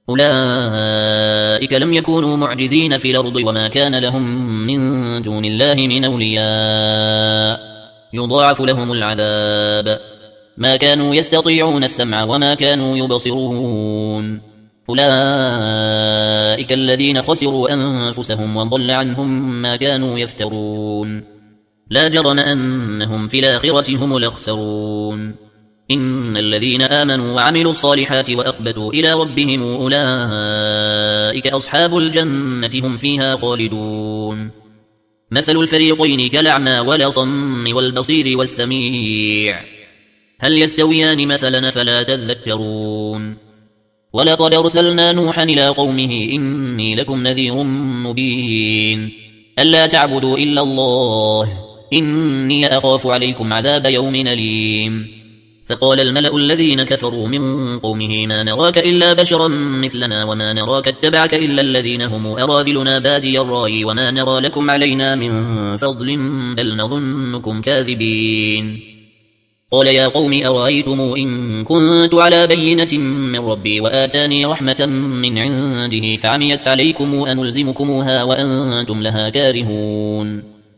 أولئك لم يكونوا معجزين في الأرض وما كان لهم من دون الله من أولياء يضاعف لهم العذاب ما كانوا يستطيعون السمع وما كانوا يبصرون أولئك الذين خسروا أنفسهم وضل عنهم ما كانوا يفترون لا جرم أنهم في الآخرة هم الأخسرون إن الذين آمنوا وعملوا الصالحات وأخبتوا إلى ربهم أولئك أصحاب الجنة هم فيها خالدون مثل الفريقين كالأعمى والأصم والبصير والسميع هل يستويان مثلا فلا تذكرون ولقد أرسلنا نوحا إلى قومه إني لكم نذير مبين ألا تعبدوا إلا الله إني أخاف عليكم عذاب يوم أليم فقال الملأ الذين كفروا من قومه ما نراك إلا بشرا مثلنا وما نراك اتبعك إلا الذين هم أراذلنا بادي الرأي وما نرى لكم علينا من فضل بل نظنكم كاذبين قال يا قوم أرأيتم إن كنت على بينة من ربي وآتاني رحمة من عنده فعميت عليكم أنلزمكموها وأنتم لها كارهون